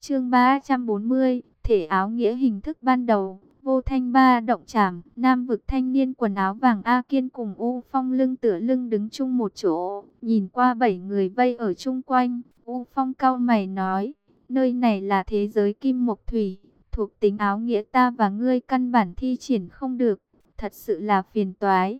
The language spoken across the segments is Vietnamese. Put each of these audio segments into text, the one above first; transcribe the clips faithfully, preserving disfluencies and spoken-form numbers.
Chương ba trăm bốn mươi, thể áo nghĩa hình thức ban đầu, vô thanh ba động trảm, nam vực thanh niên quần áo vàng A Kiên cùng U Phong lưng tựa lưng đứng chung một chỗ, nhìn qua bảy người vây ở chung quanh, U Phong cau mày nói, nơi này là thế giới kim mộc thủy, thuộc tính áo nghĩa ta và ngươi căn bản thi triển không được, thật sự là phiền toái.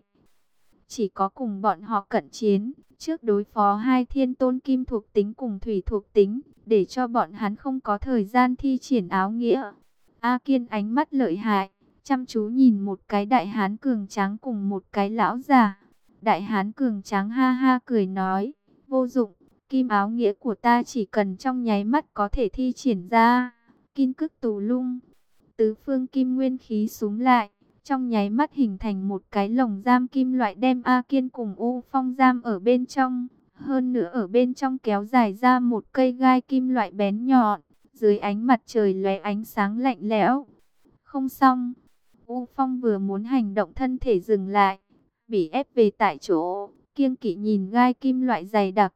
Chỉ có cùng bọn họ cận chiến, trước đối phó hai thiên tôn kim thuộc tính cùng thủy thuộc tính, để cho bọn hắn không có thời gian thi triển áo nghĩa. A Kiên ánh mắt lợi hại, chăm chú nhìn một cái đại hán cường tráng cùng một cái lão già. Đại hán cường tráng ha ha cười nói, vô dụng, kim áo nghĩa của ta chỉ cần trong nháy mắt có thể thi triển ra. Kim cức tù lung, tứ phương kim nguyên khí súm lại, trong nháy mắt hình thành một cái lồng giam kim loại đem A Kiên cùng U Phong giam ở bên trong. Hơn nữa ở bên trong kéo dài ra một cây gai kim loại bén nhọn, dưới ánh mặt trời lóe ánh sáng lạnh lẽo. Không xong, U Phong vừa muốn hành động thân thể dừng lại, bị ép về tại chỗ, kiêng kỵ nhìn gai kim loại dày đặc.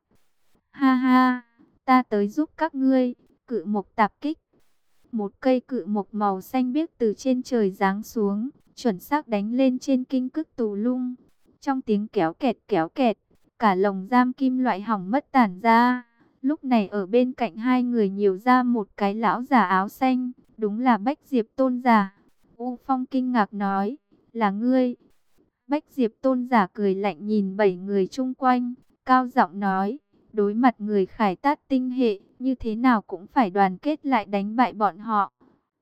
Ha ha, ta tới giúp các ngươi, cự mộc tạp kích. Một cây cự mộc màu xanh biếc từ trên trời giáng xuống, chuẩn xác đánh lên trên kinh cức tù lung. Trong tiếng kéo kẹt kéo kẹt, cả lồng giam kim loại hỏng mất tản ra. Lúc này ở bên cạnh hai người nhiều ra một cái lão già áo xanh, đúng là Bách Diệp Tôn giả. U Phong kinh ngạc nói, là ngươi. Bách Diệp Tôn giả cười lạnh nhìn bảy người chung quanh, cao giọng nói, đối mặt người Khải Tát tinh hệ, như thế nào cũng phải đoàn kết lại đánh bại bọn họ.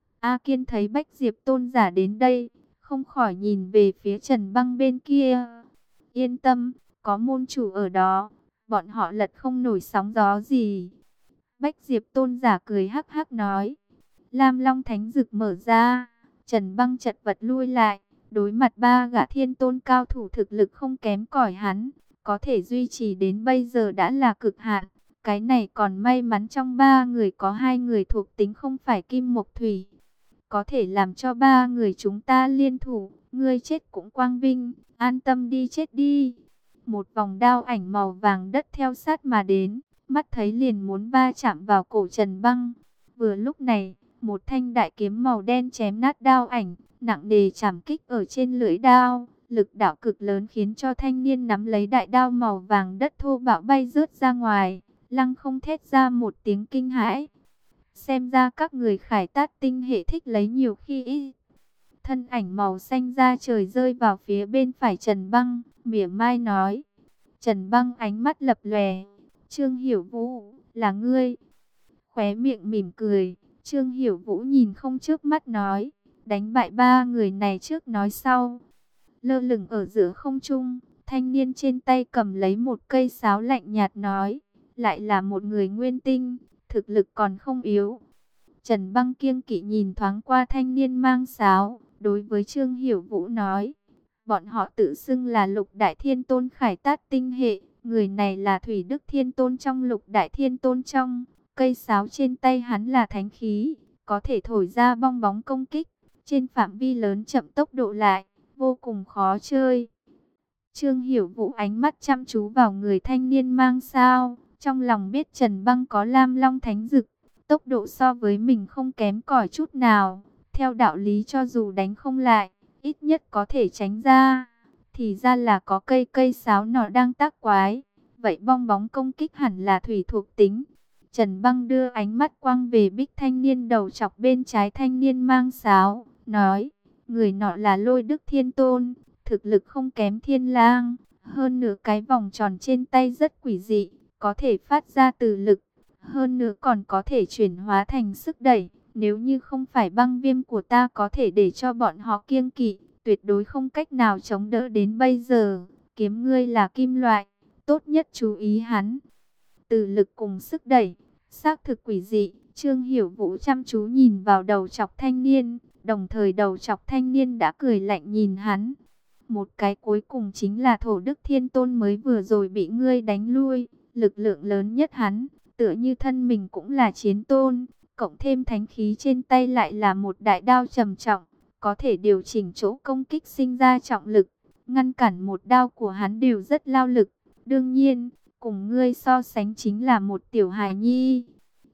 A Kiên thấy Bách Diệp Tôn giả đến đây, không khỏi nhìn về phía Trần Băng bên kia. Yên tâm, có môn chủ ở đó, bọn họ lật không nổi sóng gió gì. Bách Diệp Tôn giả cười hắc hắc nói. Lam Long Thánh Dực mở ra, Trần Băng chật vật lui lại, đối mặt ba gã thiên tôn cao thủ thực lực không kém cỏi hắn, có thể duy trì đến bây giờ đã là cực hạn. Cái này còn may mắn trong ba người có hai người thuộc tính không phải kim mộc thủy, có thể làm cho ba người chúng ta liên thủ, ngươi chết cũng quang vinh, an tâm đi chết đi. Một vòng đao ảnh màu vàng đất theo sát mà đến, mắt thấy liền muốn va chạm vào cổ Trần Băng. Vừa lúc này, một thanh đại kiếm màu đen chém nát đao ảnh, nặng nề chạm kích ở trên lưỡi đao, lực đạo cực lớn khiến cho thanh niên nắm lấy đại đao màu vàng đất thô bạo bay rớt ra ngoài, lăng không thét ra một tiếng kinh hãi. Xem ra các người Khải Tát tinh hệ thích lấy nhiều khi ít. Thân ảnh màu xanh da trời rơi vào phía bên phải Trần Băng, mỉa mai nói. Trần Băng ánh mắt lập lòe, Trương Hiểu Vũ, là ngươi. Khóe miệng mỉm cười, Trương Hiểu Vũ nhìn không chớp mắt nói, đánh bại ba người này trước nói sau. Lơ lửng ở giữa không trung, thanh niên trên tay cầm lấy một cây sáo lạnh nhạt nói, lại là một người nguyên tinh, thực lực còn không yếu. Trần Băng kiêng kỵ nhìn thoáng qua thanh niên mang sáo, đối với Trương Hiểu Vũ nói, bọn họ tự xưng là Lục Đại Thiên Tôn Khải Tát tinh hệ, người này là Thủy Đức Thiên Tôn trong Lục Đại Thiên Tôn trong. Cây sáo trên tay hắn là thánh khí, có thể thổi ra bong bóng công kích, trên phạm vi lớn chậm tốc độ lại, vô cùng khó chơi. Trương Hiểu Vũ ánh mắt chăm chú vào người thanh niên mang sao, trong lòng biết Trần Băng có Lam Long Thánh Dực, tốc độ so với mình không kém cỏi chút nào. Theo đạo lý cho dù đánh không lại, ít nhất có thể tránh ra. Thì ra là có cây cây sáo nọ đang tác quái, vậy bong bóng công kích hẳn là thủy thuộc tính. Trần Băng đưa ánh mắt quang về bích thanh niên đầu chọc bên trái thanh niên mang sáo, nói, người nọ là Lôi Đức Thiên Tôn, thực lực không kém Thiên Lang, hơn nữa cái vòng tròn trên tay rất quỷ dị, có thể phát ra từ lực, hơn nữa còn có thể chuyển hóa thành sức đẩy, nếu như không phải băng viêm của ta có thể để cho bọn họ kiêng kỵ, tuyệt đối không cách nào chống đỡ đến bây giờ. Kiếm ngươi là kim loại, tốt nhất chú ý hắn. Từ lực cùng sức đẩy, xác thực quỷ dị. Trương Hiểu Vũ chăm chú nhìn vào đầu chọc thanh niên, đồng thời đầu chọc thanh niên đã cười lạnh nhìn hắn. Một cái cuối cùng chính là Thổ Đức Thiên Tôn mới vừa rồi bị ngươi đánh lui, lực lượng lớn nhất hắn, tựa như thân mình cũng là chiến tôn, cộng thêm thánh khí trên tay lại là một đại đao trầm trọng, có thể điều chỉnh chỗ công kích sinh ra trọng lực, ngăn cản một đao của hắn đều rất lao lực. Đương nhiên, cùng ngươi so sánh chính là một tiểu hài nhi.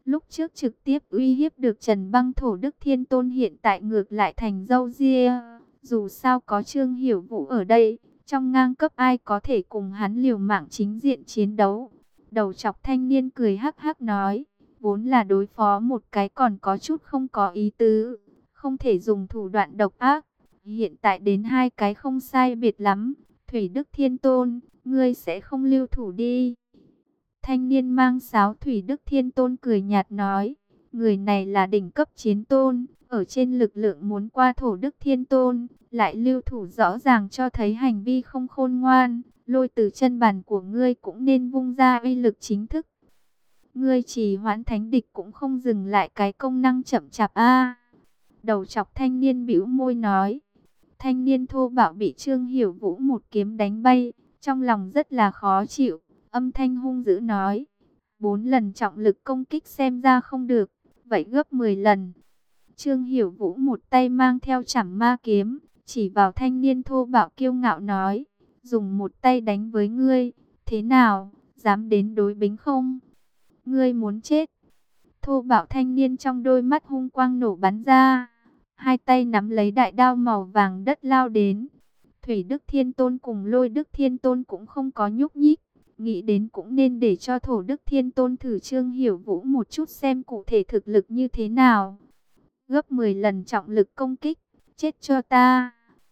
Lúc trước trực tiếp uy hiếp được Trần Băng, Thổ Đức Thiên Tôn hiện tại ngược lại thành râu ria. Dù sao có Trương Hiểu Vũ ở đây, trong ngang cấp ai có thể cùng hắn liều mạng chính diện chiến đấu. Đầu chọc thanh niên cười hắc hắc nói, vốn là đối phó một cái còn có chút không có ý tứ, không thể dùng thủ đoạn độc ác. Hiện tại đến hai cái không sai biệt lắm. Thủy Đức Thiên Tôn, ngươi sẽ không lưu thủ đi. Thanh niên mang sáo Thủy Đức Thiên Tôn cười nhạt nói, người này là đỉnh cấp chiến tôn, ở trên lực lượng muốn qua Thổ Đức Thiên Tôn, lại lưu thủ rõ ràng cho thấy hành vi không khôn ngoan. Lôi từ chân bàn của ngươi cũng nên vung ra uy lực chính thức. Ngươi chỉ hoãn thánh địch cũng không dừng lại cái công năng chậm chạp a. Đầu chọc thanh niên bĩu môi nói. Thanh niên thô bạo bị Trương Hiểu Vũ một kiếm đánh bay, trong lòng rất là khó chịu, âm thanh hung dữ nói, bốn lần trọng lực công kích xem ra không được, vậy gấp mười lần. Trương Hiểu Vũ một tay mang theo Trảm Ma kiếm, chỉ vào thanh niên thô bạo kiêu ngạo nói, dùng một tay đánh với ngươi, thế nào, dám đến đối bính không? Ngươi muốn chết. Thô bạo thanh niên trong đôi mắt hung quang nổ bắn ra, hai tay nắm lấy đại đao màu vàng đất lao đến. Thủy Đức Thiên Tôn cùng Lôi Đức Thiên Tôn cũng không có nhúc nhích, nghĩ đến cũng nên để cho Thổ Đức Thiên Tôn thử Trương Hiểu Vũ một chút xem cụ thể thực lực như thế nào. Gấp mười lần trọng lực công kích, chết cho ta.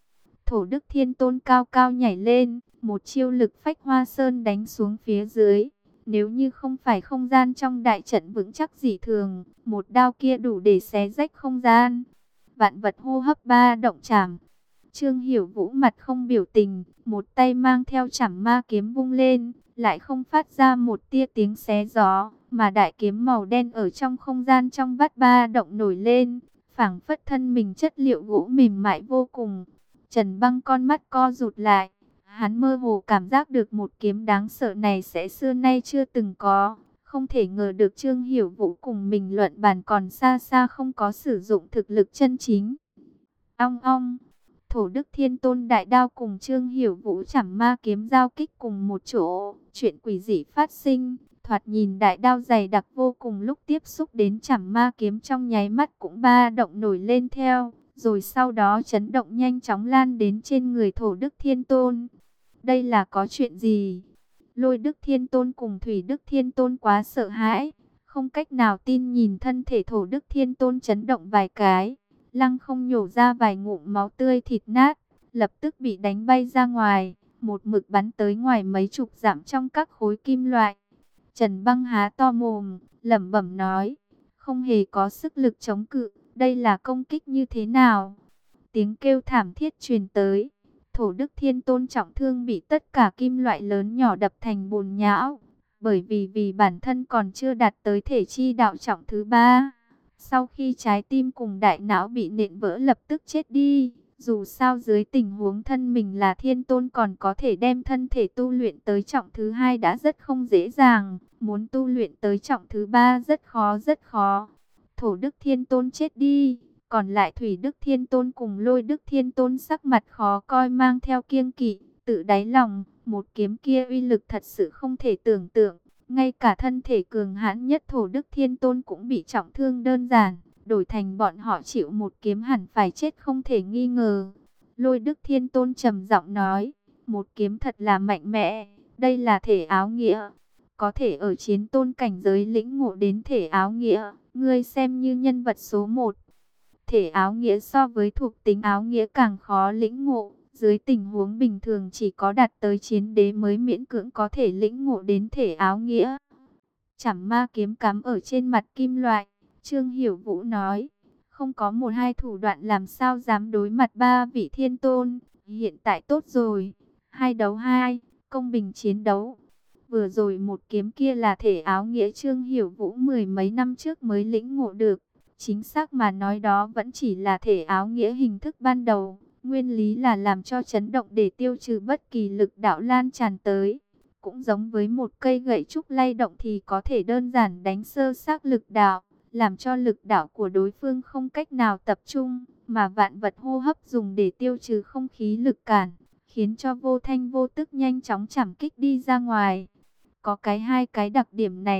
Thổ Đức Thiên Tôn cao cao nhảy lên, một chiêu lực phách hoa sơn đánh xuống phía dưới. Nếu như không phải không gian trong đại trận vững chắc dị thường, một đao kia đủ để xé rách không gian. Vạn vật hô hấp ba động chảm. Trương Hiểu Vũ mặt không biểu tình, một tay mang theo Trảm Ma kiếm vung lên, lại không phát ra một tia tiếng xé gió, mà đại kiếm màu đen ở trong không gian trong vắt ba động nổi lên, phảng phất thân mình chất liệu gỗ mềm mại vô cùng. Trần Băng con mắt co rụt lại, hắn mơ hồ cảm giác được một kiếm đáng sợ này sẽ xưa nay chưa từng có. Không thể ngờ được Trương Hiểu Vũ cùng mình luận bàn còn xa xa không có sử dụng thực lực chân chính. Ong ong, Thổ Đức Thiên Tôn đại đao cùng Trương Hiểu Vũ Trảm Ma kiếm giao kích cùng một chỗ. Chuyện quỷ dị phát sinh, thoạt nhìn đại đao dày đặc vô cùng lúc tiếp xúc đến Trảm Ma kiếm trong nháy mắt cũng ba động nổi lên theo. Rồi sau đó chấn động nhanh chóng lan đến trên người Thổ Đức Thiên Tôn. Đây là có chuyện gì? Lôi Đức Thiên Tôn cùng Thủy Đức Thiên Tôn quá sợ hãi, không cách nào tin nhìn thân thể Thổ Đức Thiên Tôn chấn động vài cái, lăng không nhổ ra vài ngụm máu tươi thịt nát, lập tức bị đánh bay ra ngoài, một mực bắn tới ngoài mấy chục dặm trong các khối kim loại. Trần Băng há to mồm, lẩm bẩm nói, không hề có sức lực chống cự, đây là công kích như thế nào? Tiếng kêu thảm thiết truyền tới. Thổ Đức Thiên Tôn trọng thương bị tất cả kim loại lớn nhỏ đập thành bùn nhão, bởi vì vì bản thân còn chưa đạt tới thể chi đạo trọng thứ ba. Sau khi trái tim cùng đại não bị nện vỡ lập tức chết đi. Dù sao dưới tình huống thân mình là Thiên Tôn còn có thể đem thân thể tu luyện tới trọng thứ hai đã rất không dễ dàng, muốn tu luyện tới trọng thứ ba rất khó rất khó. Thổ Đức Thiên Tôn chết đi. Còn lại Thủy Đức Thiên Tôn cùng Lôi Đức Thiên Tôn sắc mặt khó coi mang theo kiêng kỵ, tự đáy lòng, một kiếm kia uy lực thật sự không thể tưởng tượng. Ngay cả thân thể cường hãn nhất Thổ Đức Thiên Tôn cũng bị trọng thương đơn giản, đổi thành bọn họ chịu một kiếm hẳn phải chết không thể nghi ngờ. Lôi Đức Thiên Tôn trầm giọng nói, một kiếm thật là mạnh mẽ, đây là thể áo nghĩa. Có thể ở chiến tôn cảnh giới lĩnh ngộ đến thể áo nghĩa, ngươi xem như nhân vật số một. Thể áo nghĩa so với thuộc tính áo nghĩa càng khó lĩnh ngộ, dưới tình huống bình thường chỉ có đạt tới chiến đế mới miễn cưỡng có thể lĩnh ngộ đến thể áo nghĩa. Trảm Ma kiếm cắm ở trên mặt kim loại, Trương Hiểu Vũ nói, không có một hai thủ đoạn làm sao dám đối mặt ba vị thiên tôn, hiện tại tốt rồi, hai đấu hai, công bình chiến đấu. Vừa rồi một kiếm kia là thể áo nghĩa Trương Hiểu Vũ mười mấy năm trước mới lĩnh ngộ được. Chính xác mà nói đó vẫn chỉ là thể áo nghĩa hình thức ban đầu, nguyên lý là làm cho chấn động để tiêu trừ bất kỳ lực đạo lan tràn tới. Cũng giống với một cây gậy trúc lay động thì có thể đơn giản đánh sơ xác lực đạo, làm cho lực đạo của đối phương không cách nào tập trung, mà vạn vật hô hấp dùng để tiêu trừ không khí lực cản, khiến cho vô thanh vô tức nhanh chóng chảm kích đi ra ngoài. Có cái hai cái đặc điểm này,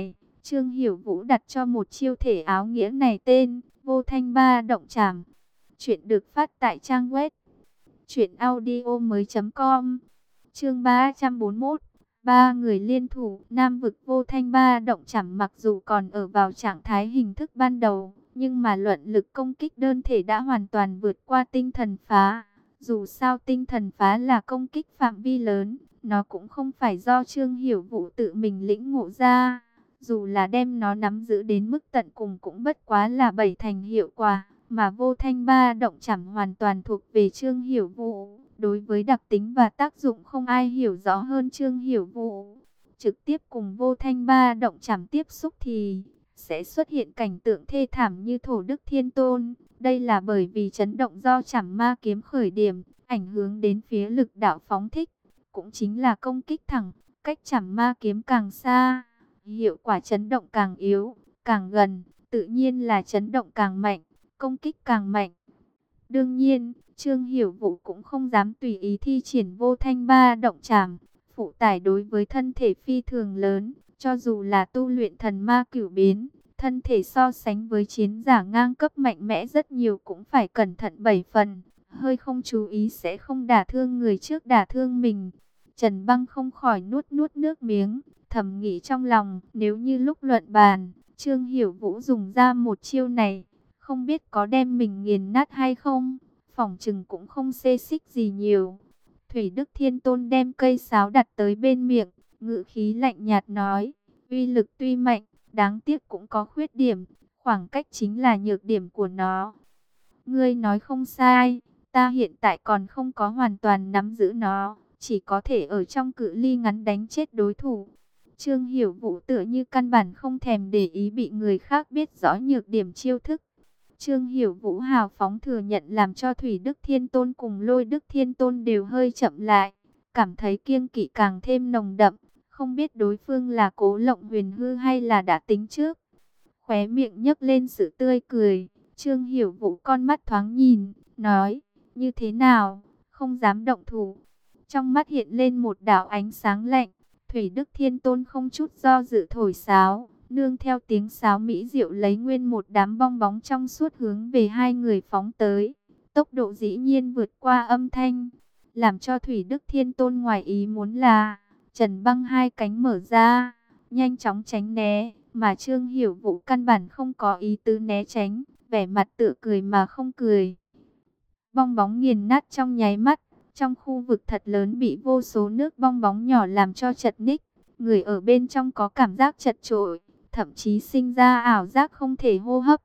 Trương Hiểu Vũ đặt cho một chiêu thể áo nghĩa này tên Vô Thanh Ba Động Trảm. Chuyện được phát tại trang web truyện audio mới chấm com. Chương ba trăm bốn mươi mốt. Ba người liên thủ. Nam vực Vô Thanh Ba Động Trảm mặc dù còn ở vào trạng thái hình thức ban đầu, nhưng mà luận lực công kích đơn thể đã hoàn toàn vượt qua tinh thần phá. Dù sao tinh thần phá là công kích phạm vi lớn, nó cũng không phải do Trương Hiểu Vũ tự mình lĩnh ngộ ra. Dù là đem nó nắm giữ đến mức tận cùng cũng bất quá là bảy thành hiệu quả, mà Vô Thanh Ba Động Trảm hoàn toàn thuộc về Trương Hiểu Vũ. Đối với đặc tính và tác dụng không ai hiểu rõ hơn Trương Hiểu Vũ. Trực tiếp cùng Vô Thanh Ba Động Trảm tiếp xúc thì sẽ xuất hiện cảnh tượng thê thảm như Thổ Đức Thiên Tôn. Đây là bởi vì chấn động do Trảm Ma Kiếm khởi điểm, ảnh hưởng đến phía lực đạo phóng thích, cũng chính là công kích thẳng, cách Trảm Ma Kiếm càng xa, hiệu quả chấn động càng yếu, càng gần, tự nhiên là chấn động càng mạnh, công kích càng mạnh. Đương nhiên, Trương Hiểu Vũ cũng không dám tùy ý thi triển Vô Thanh Ba Động Trảm, phụ tải đối với thân thể phi thường lớn, cho dù là tu luyện thần ma cửu biến, thân thể so sánh với chiến giả ngang cấp mạnh mẽ rất nhiều cũng phải cẩn thận bảy phần, hơi không chú ý sẽ không đả thương người trước đả thương mình. Trần Băng không khỏi nuốt nuốt nước miếng, thầm nghĩ trong lòng, nếu như lúc luận bàn, Trương Hiểu Vũ dùng ra một chiêu này, không biết có đem mình nghiền nát hay không, phỏng chừng cũng không xê xích gì nhiều. Thủy Đức Thiên Tôn đem cây sáo đặt tới bên miệng, ngữ khí lạnh nhạt nói, uy lực tuy mạnh, đáng tiếc cũng có khuyết điểm, khoảng cách chính là nhược điểm của nó. Ngươi nói không sai, ta hiện tại còn không có hoàn toàn nắm giữ nó, chỉ có thể ở trong cự ly ngắn đánh chết đối thủ. Trương Hiểu Vũ tựa như căn bản không thèm để ý bị người khác biết rõ nhược điểm chiêu thức. Trương Hiểu Vũ hào phóng thừa nhận làm cho Thủy Đức Thiên Tôn cùng Lôi Đức Thiên Tôn đều hơi chậm lại, cảm thấy kiêng kỵ càng thêm nồng đậm, không biết đối phương là cố lộng huyền hư hay là đã tính trước. Khóe miệng nhấc lên sự tươi cười, Trương Hiểu Vũ con mắt thoáng nhìn, nói, như thế nào, không dám động thủ. Trong mắt hiện lên một đạo ánh sáng lạnh, Thủy Đức Thiên Tôn không chút do dự thổi sáo, nương theo tiếng sáo mỹ diệu lấy nguyên một đám bong bóng trong suốt hướng về hai người phóng tới. Tốc độ dĩ nhiên vượt qua âm thanh, làm cho Thủy Đức Thiên Tôn ngoài ý muốn là Trần Băng hai cánh mở ra, nhanh chóng tránh né, mà Trương Hiểu Vũ căn bản không có ý tứ né tránh, vẻ mặt tựa cười mà không cười. Bong bóng nghiền nát trong nháy mắt, trong khu vực thật lớn bị vô số nước bong bóng nhỏ làm cho chật ních, người ở bên trong có cảm giác chật chội, thậm chí sinh ra ảo giác không thể hô hấp.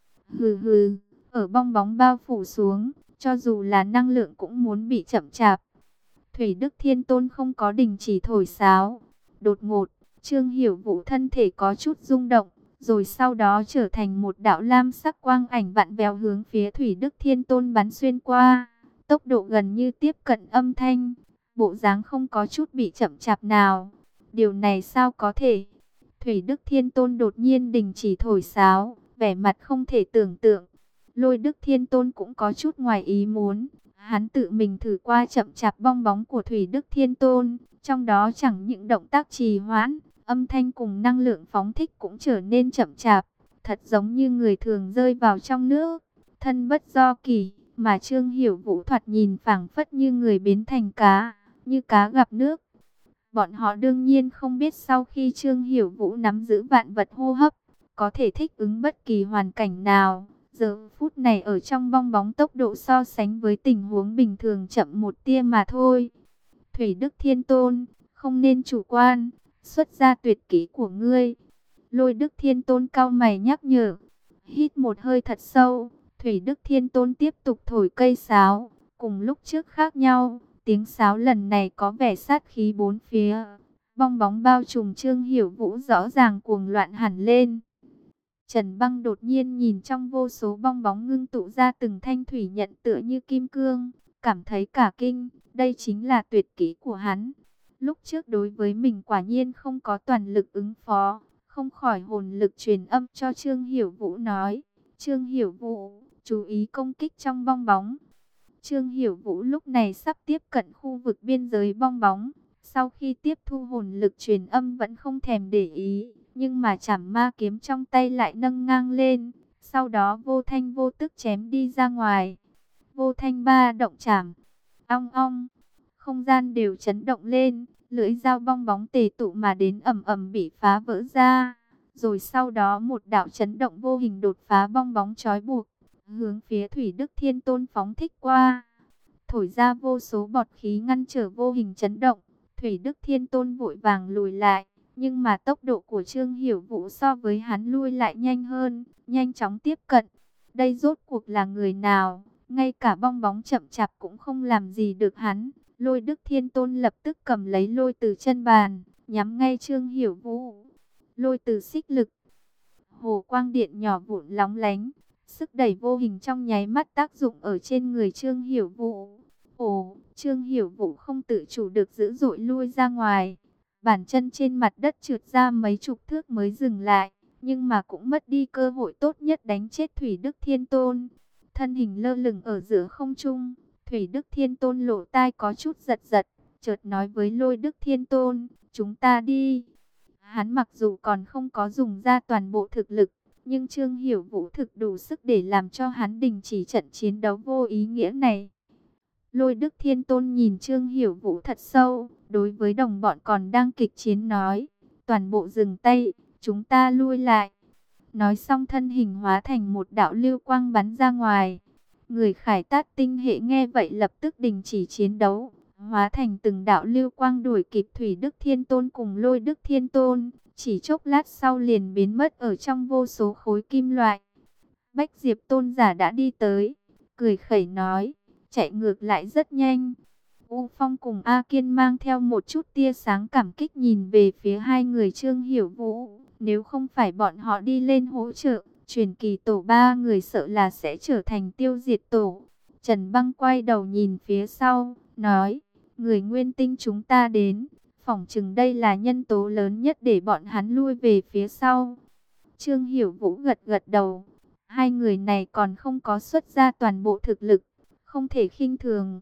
Hừ hừ, ở bong bóng bao phủ xuống, cho dù là năng lượng cũng muốn bị chậm chạp. Thủy Đức Thiên Tôn không có đình chỉ thổi sáo. Đột ngột, Trương Hiểu Vũ thân thể có chút rung động, rồi sau đó trở thành một đạo lam sắc quang ảnh vặn vẹo hướng phía Thủy Đức Thiên Tôn bắn xuyên qua. Tốc độ gần như tiếp cận âm thanh, bộ dáng không có chút bị chậm chạp nào. Điều này sao có thể? Thủy Đức Thiên Tôn đột nhiên đình chỉ thổi sáo, vẻ mặt không thể tưởng tượng. Lôi Đức Thiên Tôn cũng có chút ngoài ý muốn. Hắn tự mình thử qua chậm chạp bong bóng của Thủy Đức Thiên Tôn, trong đó chẳng những động tác trì hoãn, âm thanh cùng năng lượng phóng thích cũng trở nên chậm chạp, thật giống như người thường rơi vào trong nước, thân bất do kỷ, mà Trương Hiểu Vũ thoạt nhìn phảng phất như người biến thành cá, như cá gặp nước. Bọn họ đương nhiên không biết sau khi Trương Hiểu Vũ nắm giữ vạn vật hô hấp, có thể thích ứng bất kỳ hoàn cảnh nào. Giờ phút này ở trong bong bóng tốc độ so sánh với tình huống bình thường chậm một tia mà thôi. Thủy Đức Thiên Tôn, không nên chủ quan, xuất ra tuyệt kỹ của ngươi. Lôi Đức Thiên Tôn cau mày nhắc nhở. Hít một hơi thật sâu, Thủy Đức Thiên Tôn tiếp tục thổi cây sáo. Cùng lúc trước khác nhau, tiếng sáo lần này có vẻ sát khí bốn phía. Bong bóng bao trùm Trương Hiểu Vũ rõ ràng cuồng loạn hẳn lên. Trần Băng đột nhiên nhìn trong vô số bong bóng ngưng tụ ra từng thanh thủy nhận tựa như kim cương, cảm thấy cả kinh, đây chính là tuyệt kỹ của hắn. Lúc trước đối với mình quả nhiên không có toàn lực ứng phó, không khỏi hồn lực truyền âm cho Trương Hiểu Vũ nói, Trương Hiểu Vũ, chú ý công kích trong bong bóng. Trương Hiểu Vũ lúc này sắp tiếp cận khu vực biên giới bong bóng, sau khi tiếp thu hồn lực truyền âm vẫn không thèm để ý, nhưng mà chảm ma kiếm trong tay lại nâng ngang lên, sau đó vô thanh vô tức chém đi ra ngoài. Vô thanh ba động chảm, ong ong, không gian đều chấn động lên, lưỡi dao bong bóng tề tụ mà đến ầm ầm bị phá vỡ ra. Rồi sau đó một đạo chấn động vô hình đột phá bong bóng trói buộc, hướng phía Thủy Đức Thiên Tôn phóng thích qua, thổi ra vô số bọt khí ngăn trở vô hình chấn động. Thủy Đức Thiên Tôn vội vàng lùi lại, nhưng mà tốc độ của Trương Hiểu Vũ so với hắn lui lại nhanh hơn, nhanh chóng tiếp cận. Đây rốt cuộc là người nào? Ngay cả bong bóng chậm chạp cũng không làm gì được hắn. Lôi Đức Thiên Tôn lập tức cầm lấy lôi từ chân bàn, nhắm ngay Trương Hiểu Vũ. Lôi từ xích lực, hồ quang điện nhỏ vụn lóng lánh, sức đẩy vô hình trong nháy mắt tác dụng ở trên người Trương Hiểu Vũ. Ồ, Trương Hiểu Vũ không tự chủ được dữ dội lui ra ngoài. Bàn chân trên mặt đất trượt ra mấy chục thước mới dừng lại, nhưng mà cũng mất đi cơ hội tốt nhất đánh chết Thủy Đức Thiên Tôn. Thân hình lơ lửng ở giữa không trung, Thủy Đức Thiên Tôn lỗ tai có chút giật giật, chợt nói với Lôi Đức Thiên Tôn, chúng ta đi. Hắn mặc dù còn không có dùng ra toàn bộ thực lực, nhưng Trương Hiểu Vũ thực đủ sức để làm cho hắn đình chỉ trận chiến đấu vô ý nghĩa này. Lôi Đức Thiên Tôn nhìn Trương Hiểu Vũ thật sâu, đối với đồng bọn còn đang kịch chiến nói, toàn bộ dừng tay, chúng ta lui lại. Nói xong thân hình hóa thành một đạo lưu quang bắn ra ngoài. Người Khải Tát tinh hệ nghe vậy lập tức đình chỉ chiến đấu, hóa thành từng đạo lưu quang đuổi kịp Thủy Đức Thiên Tôn cùng Lôi Đức Thiên Tôn, chỉ chốc lát sau liền biến mất ở trong vô số khối kim loại. Bách Diệp Tôn giả đã đi tới, cười khẩy nói, chạy ngược lại rất nhanh. U Phong cùng A Kiên mang theo một chút tia sáng cảm kích nhìn về phía hai người Trương Hiểu Vũ. Nếu không phải bọn họ đi lên hỗ trợ, truyền kỳ tổ ba người sợ là sẽ trở thành tiêu diệt tổ. Trần Băng quay đầu nhìn phía sau, nói, người Nguyên Tinh chúng ta đến, phỏng chừng đây là nhân tố lớn nhất để bọn hắn lui về phía sau. Trương Hiểu Vũ gật gật đầu, hai người này còn không có xuất ra toàn bộ thực lực, không thể khinh thường.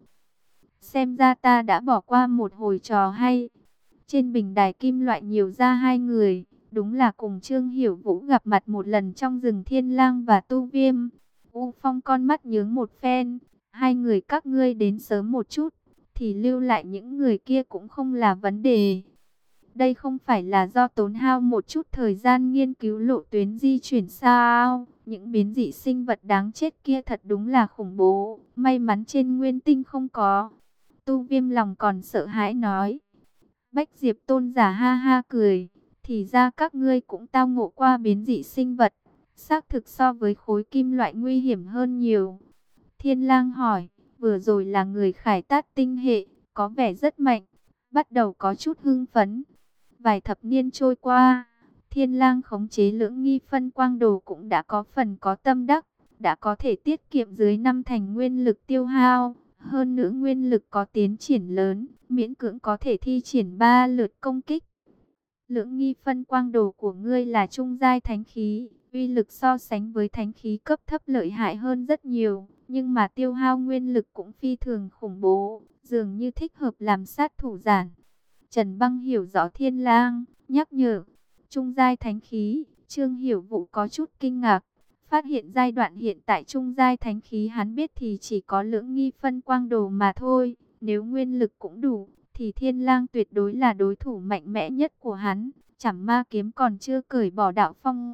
Xem ra ta đã bỏ qua một hồi trò hay. Trên bình đài kim loại nhiều ra hai người, đúng là cùng Trương Hiểu Vũ gặp mặt một lần trong rừng Thiên Lang và Tu Viêm. U Phong con mắt nhướng một phen, hai người các ngươi đến sớm một chút, thì lưu lại những người kia cũng không là vấn đề. Đây không phải là do tốn hao một chút thời gian nghiên cứu lộ tuyến di chuyển sao? Những biến dị sinh vật đáng chết kia thật đúng là khủng bố, may mắn trên Nguyên Tinh không có. Tu Viêm lòng còn sợ hãi nói. Bách Diệp Tôn giả ha ha cười, thì ra các ngươi cũng tao ngộ qua biến dị sinh vật, xác thực so với khối kim loại nguy hiểm hơn nhiều. Thiên Lang hỏi, vừa rồi là người Khải Tát tinh hệ, có vẻ rất mạnh, bắt đầu có chút hưng phấn. Vài thập niên trôi qua, Thiên Lang khống chế lưỡng nghi phân quang đồ cũng đã có phần có tâm đắc, đã có thể tiết kiệm dưới năm thành nguyên lực tiêu hao. Hơn nữa nguyên lực có tiến triển lớn, miễn cưỡng có thể thi triển ba lượt công kích. Lưỡng nghi phân quang đồ của ngươi là trung giai thánh khí, uy lực so sánh với thánh khí cấp thấp lợi hại hơn rất nhiều, nhưng mà tiêu hao nguyên lực cũng phi thường khủng bố, dường như thích hợp làm sát thủ giản. Trần Băng hiểu rõ Thiên Lang, nhắc nhở, trung giai thánh khí. Trương Hiểu Vũ có chút kinh ngạc, phát hiện giai đoạn hiện tại trung giai thánh khí hắn biết thì chỉ có lưỡng nghi phân quang đồ mà thôi. Nếu nguyên lực cũng đủ, thì Thiên Lang tuyệt đối là đối thủ mạnh mẽ nhất của hắn. Chảm ma kiếm còn chưa cởi bỏ đạo phong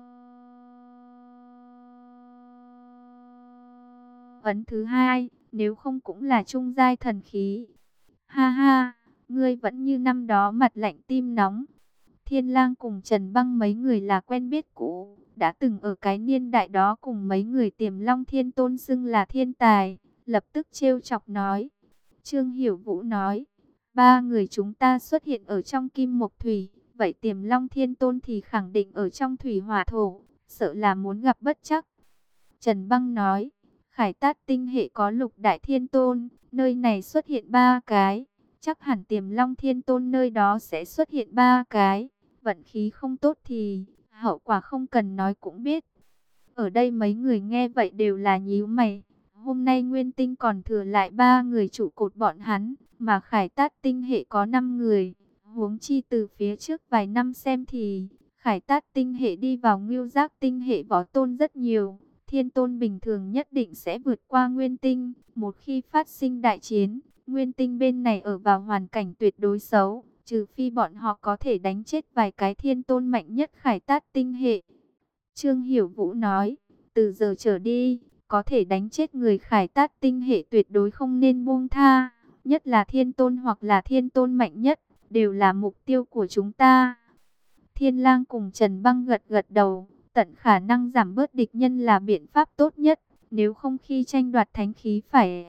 ấn thứ hai, nếu không cũng là trung giai thần khí. Ha ha, ngươi vẫn như năm đó mặt lạnh tim nóng. Thiên Lang cùng Trần Băng mấy người là quen biết cũ, đã từng ở cái niên đại đó cùng mấy người Tiềm Long Thiên Tôn xưng là thiên tài, lập tức trêu chọc nói. Trương Hiểu Vũ nói, ba người chúng ta xuất hiện ở trong Kim Mộc Thủy, vậy Tiềm Long Thiên Tôn thì khẳng định ở trong Thủy Hỏa Thổ, sợ là muốn gặp bất trắc. Trần Băng nói, Khải Tát tinh hệ có Lục Đại Thiên Tôn, nơi này xuất hiện ba cái, chắc hẳn Tiềm Long Thiên Tôn nơi đó sẽ xuất hiện ba cái. Vận khí không tốt thì hậu quả không cần nói cũng biết. Ở đây mấy người nghe vậy đều là nhíu mày. Hôm nay Nguyên Tinh còn thừa lại ba người trụ cột bọn hắn, mà Khải Tát tinh hệ có năm người. Huống chi từ phía trước vài năm xem thì Khải Tát tinh hệ đi vào Ngưu Giác tinh hệ võ tôn rất nhiều. Thiên tôn bình thường nhất định sẽ vượt qua Nguyên tinh. Một khi phát sinh đại chiến, Nguyên tinh bên này ở vào hoàn cảnh tuyệt đối xấu, trừ phi bọn họ có thể đánh chết vài cái thiên tôn mạnh nhất Khải Tát tinh hệ. Trương Hiểu Vũ nói, từ giờ trở đi, có thể đánh chết người Khải Tát tinh hệ tuyệt đối không nên buông tha, nhất là thiên tôn hoặc là thiên tôn mạnh nhất, đều là mục tiêu của chúng ta. Thiên Lang cùng Trần Băng gật gật đầu, tận khả năng giảm bớt địch nhân là biện pháp tốt nhất, nếu không khi tranh đoạt thánh khí phải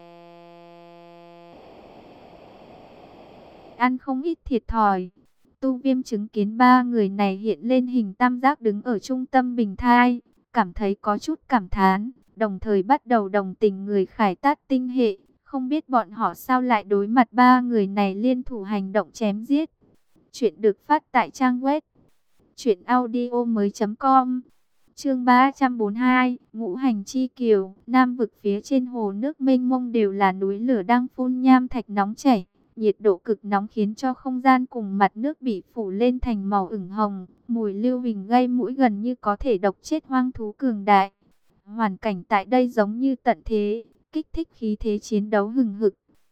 ăn không ít thiệt thòi. Tu Viêm chứng kiến ba người này hiện lên hình tam giác đứng ở trung tâm bình thai, cảm thấy có chút cảm thán, đồng thời bắt đầu đồng tình người Khải Tát tinh hệ, không biết bọn họ sao lại đối mặt ba người này liên thủ hành động chém giết. Chuyện được phát tại trang web truyện audio mới chấm com. Chương ba trăm bốn mươi hai, Ngũ hành chi kiều. Nam vực phía trên hồ nước mênh mông đều là núi lửa đang phun nham thạch nóng chảy. Nhiệt độ cực nóng khiến cho không gian cùng mặt nước bị phủ lên thành màu ửng hồng. Mùi lưu huỳnh gây mũi gần như có thể độc chết hoang thú cường đại. Hoàn cảnh tại đây giống như tận thế, kích thích khí thế chiến đấu hừng hực.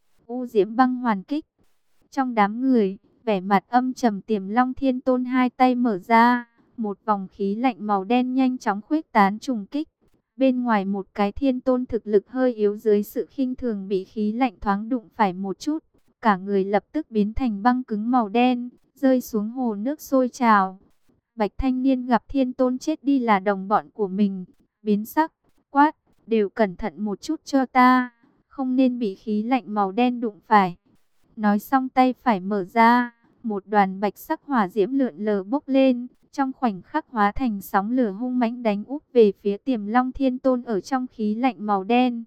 U Diễm Băng hoàn kích. Trong đám người, vẻ mặt âm trầm Tiềm Long Thiên Tôn hai tay mở ra, một vòng khí lạnh màu đen nhanh chóng khuếch tán trùng kích. Bên ngoài một cái thiên tôn thực lực hơi yếu dưới sự khinh thường bị khí lạnh thoáng đụng phải một chút, cả người lập tức biến thành băng cứng màu đen, rơi xuống hồ nước sôi trào. Bạch thanh niên gặp thiên tôn chết đi là đồng bọn của mình, biến sắc, quát, đều cẩn thận một chút cho ta, không nên bị khí lạnh màu đen đụng phải. Nói xong tay phải mở ra, một đoàn bạch sắc hỏa diễm lượn lờ bốc lên, trong khoảnh khắc hóa thành sóng lửa hung mãnh đánh úp về phía Tiềm Long Thiên Tôn ở trong khí lạnh màu đen.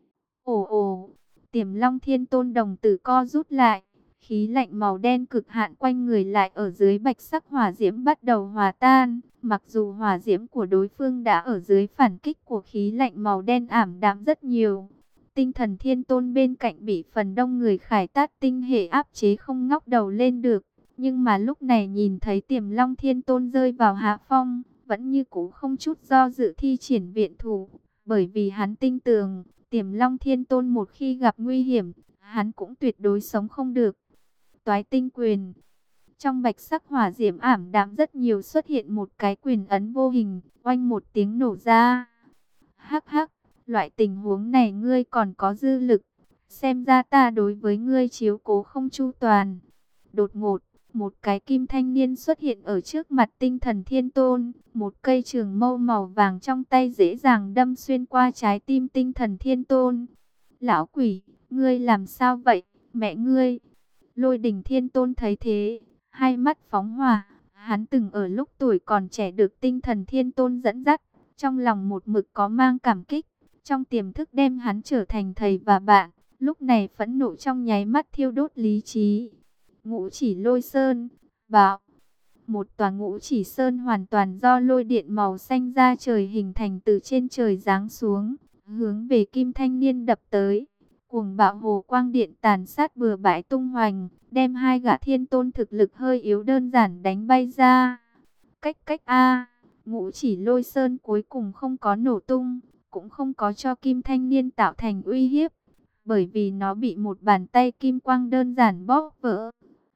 Ồ ồ, Tiềm Long Thiên Tôn đồng tử co rút lại, khí lạnh màu đen cực hạn quanh người lại ở dưới bạch sắc hỏa diễm bắt đầu hòa tan, mặc dù hỏa diễm của đối phương đã ở dưới phản kích của khí lạnh màu đen ảm đạm rất nhiều. Tinh Thần Thiên Tôn bên cạnh bị phần đông người Khải Tát tinh hệ áp chế không ngóc đầu lên được, nhưng mà lúc này nhìn thấy Tiềm Long Thiên Tôn rơi vào hạ phong, vẫn như cũ không chút do dự thi triển viện thủ, bởi vì hắn tin tưởng, Tiềm Long Thiên Tôn một khi gặp nguy hiểm, hắn cũng tuyệt đối sống không được. Toái tinh quyền. Trong bạch sắc hỏa diễm ảm đạm rất nhiều xuất hiện một cái quyền ấn vô hình, oanh một tiếng nổ ra. Hắc hắc, loại tình huống này ngươi còn có dư lực, xem ra ta đối với ngươi chiếu cố không chu toàn. Đột ngột, một cái kim thanh niên xuất hiện ở trước mặt Tinh Thần Thiên Tôn, một cây trường mâu màu vàng trong tay dễ dàng đâm xuyên qua trái tim Tinh Thần Thiên Tôn. Lão quỷ, ngươi làm sao vậy, mẹ ngươi? Lôi Đỉnh Thiên Tôn thấy thế, hai mắt phóng hỏa, hắn từng ở lúc tuổi còn trẻ được Tinh Thần Thiên Tôn dẫn dắt, trong lòng một mực có mang cảm kích, trong tiềm thức đem hắn trở thành thầy và bạn, lúc này phẫn nộ trong nháy mắt thiêu đốt lý trí. Ngũ Chỉ Lôi Sơn, bạo. Một tòa Ngũ Chỉ Sơn hoàn toàn do lôi điện màu xanh ra trời hình thành từ trên trời giáng xuống, hướng về kim thanh niên đập tới. Cuồng bạo hồ quang điện tàn sát bừa bãi tung hoành, đem hai gã thiên tôn thực lực hơi yếu đơn giản đánh bay ra. Cách cách a, Ngũ Chỉ Lôi Sơn cuối cùng không có nổ tung, cũng không có cho kim thanh niên tạo thành uy hiếp, bởi vì nó bị một bàn tay kim quang đơn giản bóp vỡ.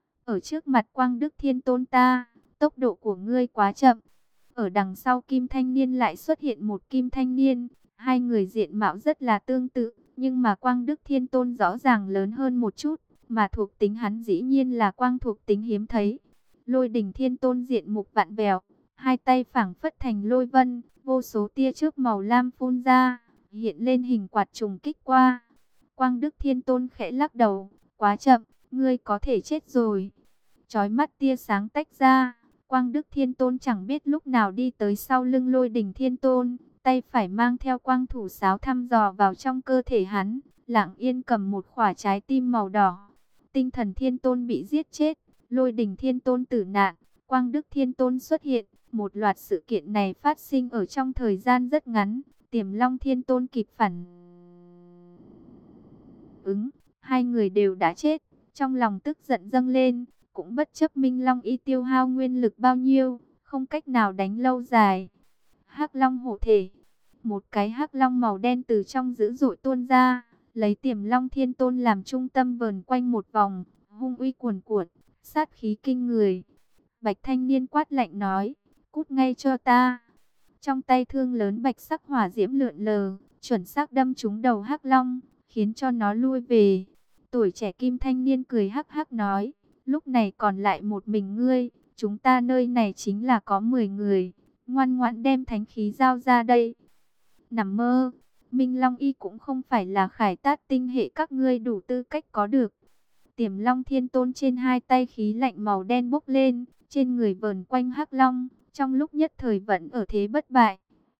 Ở trước mặt Quang Đức Thiên Tôn ta, tốc độ của ngươi quá chậm. Ở đằng sau kim thanh niên lại xuất hiện một kim thanh niên, hai người diện mạo rất là tương tự, nhưng mà Quang Đức Thiên Tôn rõ ràng lớn hơn một chút, mà thuộc tính hắn dĩ nhiên là quang thuộc tính hiếm thấy. Lôi Đỉnh Thiên Tôn diện mục vặn vẹo, hai tay phảng phất thành lôi vân, vô số tia chớp màu lam phun ra, hiện lên hình quạt trùng kích qua. Quang Đức Thiên Tôn khẽ lắc đầu, quá chậm, ngươi có thể chết rồi. Chói mắt tia sáng tách ra, Quang Đức Thiên Tôn chẳng biết lúc nào đi tới sau lưng Lôi Đỉnh Thiên Tôn, tay phải mang theo quang thủ sáo thăm dò vào trong cơ thể hắn, lặng yên cầm một quả trái tim màu đỏ. Tinh Thần Thiên Tôn bị giết chết, Lôi Đỉnh Thiên Tôn tử nạn, Quang Đức Thiên Tôn xuất hiện. Một loạt sự kiện này phát sinh ở trong thời gian rất ngắn, Tiềm Long Thiên Tôn kịp phản ứng, hai người đều đã chết, trong lòng tức giận dâng lên, cũng bất chấp Minh Long Y tiêu hao nguyên lực bao nhiêu, không cách nào đánh lâu dài. Hắc Long hộ thể, một cái hắc long màu đen từ trong dữ dội tuôn ra, lấy Tiềm Long Thiên Tôn làm trung tâm vờn quanh một vòng, hung uy cuồn cuộn, sát khí kinh người. Bạch thanh niên quát lạnh nói, cút ngay cho ta. Trong tay thương lớn bạch sắc hỏa diễm lượn lờ, chuẩn xác đâm trúng đầu hắc long, khiến cho nó lui về. Tuổi trẻ kim thanh niên cười hắc hắc nói, lúc này còn lại một mình ngươi, chúng ta nơi này chính là có mười người, ngoan ngoãn đem thánh khí giao ra đây. Nằm mơ, Minh Long Y cũng không phải là khải tát tinh hệ các ngươi đủ tư cách có được. Tiềm Long Thiên Tôn trên hai tay khí lạnh màu đen bốc lên, trên người vờn quanh hắc long, trong lúc nhất thời vẫn ở thế bất bại.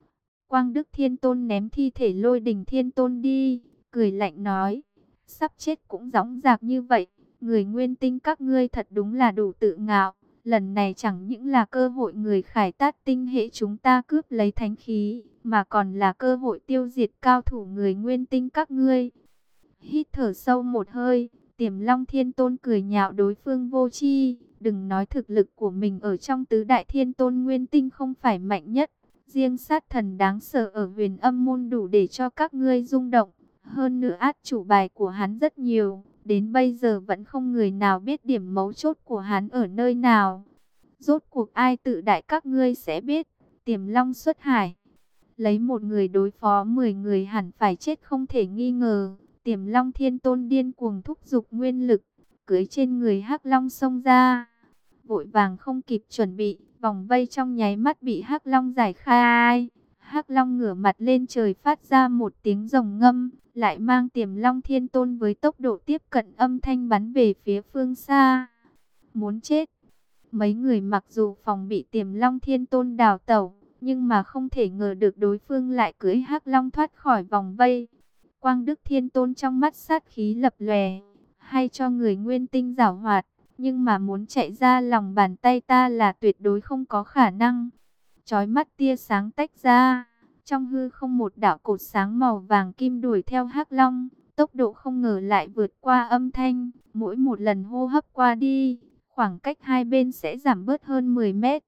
Quang Đức Thiên Tôn ném thi thể Lôi Đình Thiên Tôn đi, cười lạnh nói, sắp chết cũng dõng dạc như vậy, người nguyên tinh các ngươi thật đúng là đủ tự ngạo. Lần này chẳng những là cơ hội người khải tát tinh hệ chúng ta cướp lấy thánh khí, mà còn là cơ hội tiêu diệt cao thủ người nguyên tinh các ngươi. Hít thở sâu một hơi, Tiềm Long Thiên Tôn cười nhạo đối phương vô tri, đừng nói thực lực của mình ở trong tứ đại thiên tôn nguyên tinh không phải mạnh nhất. Riêng sát thần đáng sợ ở huyền âm môn đủ để cho các ngươi rung động. Hơn nữa át chủ bài của hắn rất nhiều, đến bây giờ vẫn không người nào biết điểm mấu chốt của hắn ở nơi nào. Rốt cuộc ai tự đại các ngươi sẽ biết. Tiềm Long xuất hải, lấy một người đối phó mười người hẳn phải chết không thể nghi ngờ. Tiềm Long Thiên Tôn điên cuồng thúc giục nguyên lực, cưỡi trên người hắc long xông ra. Vội vàng không kịp chuẩn bị, vòng vây trong nháy mắt bị hắc long giải khai. Hắc long ngửa mặt lên trời phát ra một tiếng rồng ngâm, lại mang Tiềm Long Thiên Tôn với tốc độ tiếp cận âm thanh bắn về phía phương xa. Muốn chết. Mấy người mặc dù phòng bị Tiềm Long Thiên Tôn đào tẩu, nhưng mà không thể ngờ được đối phương lại cưỡi hắc long thoát khỏi vòng vây. Quang Đức Thiên Tôn trong mắt sát khí lập lòe, hay cho người nguyên tinh giảo hoạt, nhưng mà muốn chạy ra lòng bàn tay ta là tuyệt đối không có khả năng. Chói mắt tia sáng tách ra, trong hư không một đạo cột sáng màu vàng kim đuổi theo hắc long, tốc độ không ngờ lại vượt qua âm thanh, mỗi một lần hô hấp qua đi, khoảng cách hai bên sẽ giảm bớt hơn mười mét.